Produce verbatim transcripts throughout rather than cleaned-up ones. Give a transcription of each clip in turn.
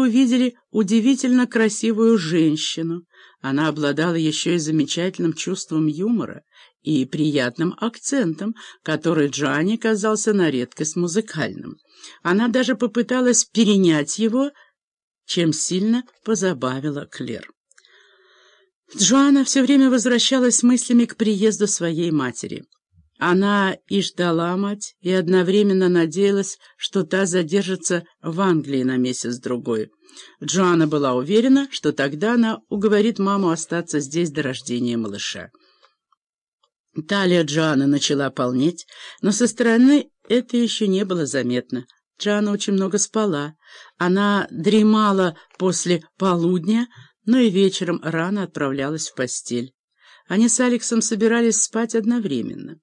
увидели удивительно красивую женщину. Она обладала еще и замечательным чувством юмора и приятным акцентом, который Джоанне казался на редкость музыкальным. Она даже попыталась перенять его, чем сильно позабавила Клэр. Джоанна все время возвращалась мыслями к приезду своей матери. Она и ждала мать, и одновременно надеялась, что та задержится в Англии на месяц-другой. Джоанна была уверена, что тогда она уговорит маму остаться здесь до рождения малыша. Талия Джоанны начала полнеть, но со стороны это еще не было заметно. Джоанна очень много спала. Она дремала после полудня, но и вечером рано отправлялась в постель. Они с Алексом собирались спать одновременно.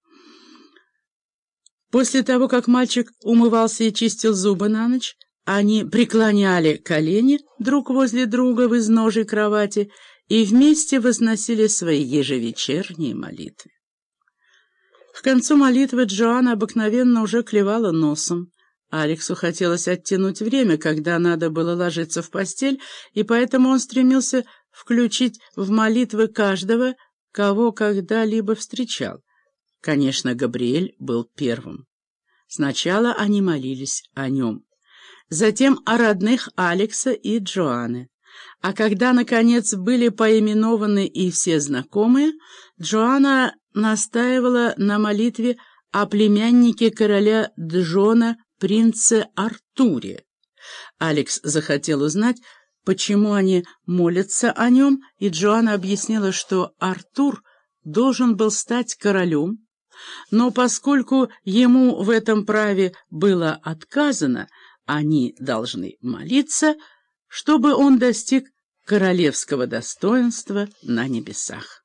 После того, как мальчик умывался и чистил зубы на ночь, они преклоняли колени друг возле друга в изножье кровати и вместе возносили свои ежевечерние молитвы. К концу молитвы Джоанна обыкновенно уже клевала носом. Алексу хотелось оттянуть время, когда надо было ложиться в постель, и поэтому он стремился включить в молитвы каждого, кого когда-либо встречал. Конечно, Габриэль был первым. Сначала они молились о нем, затем о родных Алекса и Джоанны. А когда, наконец, были поименованы и все знакомые, Джоанна настаивала на молитве о племяннике короля Джона, принце Артуре. Алекс захотел узнать, почему они молятся о нем, и Джоанна объяснила, что Артур должен был стать королем, но поскольку ему в этом праве было отказано, они должны молиться, чтобы он достиг королевского достоинства на небесах.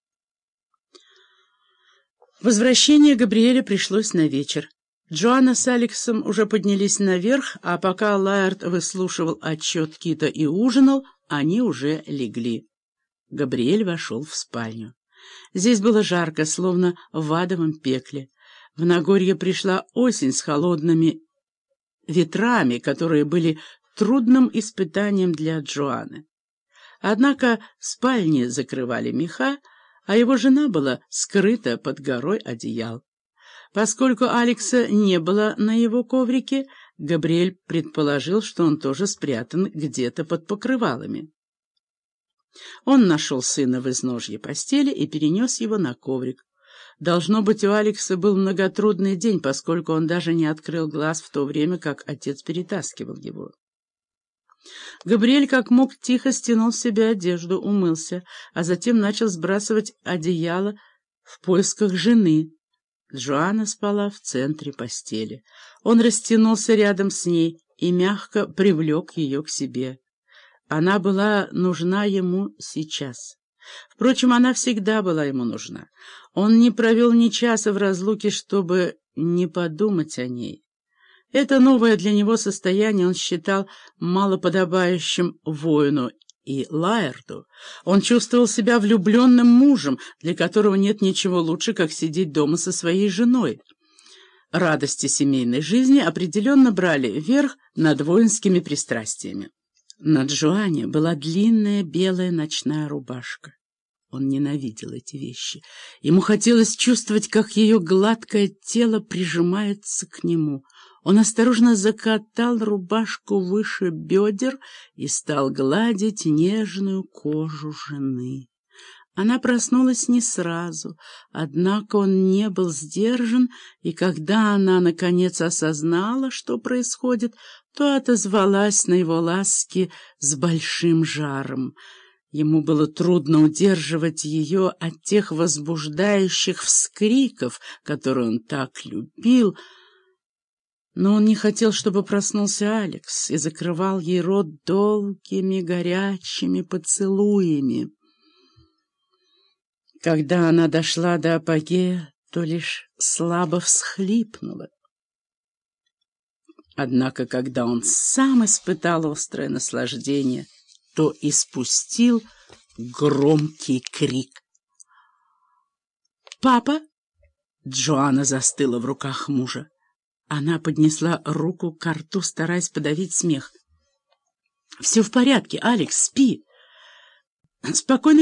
Возвращение Габриэля пришлось на вечер. Джоанна с Алексом уже поднялись наверх, а пока Лаэрт выслушивал отчет Кита и ужинал, они уже легли. Габриэль вошел в спальню. Здесь было жарко, словно в адовом пекле. В Нагорье пришла осень с холодными ветрами, которые были трудным испытанием для Джоанны. Однако спальни закрывали меха, а его жена была скрыта под горой одеял. Поскольку Алекса не было на его коврике, Габриэль предположил, что он тоже спрятан где-то под покрывалами. Он нашел сына в изножье постели и перенес его на коврик. Должно быть, у Алекса был многотрудный день, поскольку он даже не открыл глаз в то время, как отец перетаскивал его. Габриэль как мог тихо стянул с себя одежду, умылся, а затем начал сбрасывать одеяло в поисках жены. Джоанна спала в центре постели. Он растянулся рядом с ней и мягко привлек ее к себе. Она была нужна ему сейчас. Впрочем, она всегда была ему нужна. Он не провел ни часа в разлуке, чтобы не подумать о ней. Это новое для него состояние он считал малоподобающим воину и Лаэрту. Он чувствовал себя влюбленным мужем, для которого нет ничего лучше, как сидеть дома со своей женой. Радости семейной жизни определенно брали верх над воинскими пристрастиями. На Джоанне была длинная белая ночная рубашка. Он ненавидел эти вещи. Ему хотелось чувствовать, как ее гладкое тело прижимается к нему. Он осторожно закатал рубашку выше бедер и стал гладить нежную кожу жены. Она проснулась не сразу, однако он не был сдержан, и когда она, наконец, осознала, что происходит, то отозвалась на его ласки с большим жаром. Ему было трудно удерживать ее от тех возбуждающих вскриков, которые он так любил, но он не хотел, чтобы проснулся Алекс, и закрывал ей рот долгими горячими поцелуями. Когда она дошла до апогея, то лишь слабо всхлипнула. Однако, когда он сам испытал острое наслаждение, то испустил громкий крик. «Папа!» Джоанна застыла в руках мужа. Она поднесла руку к рту, стараясь подавить смех. «Все в порядке, Алекс, спи». «Спокойной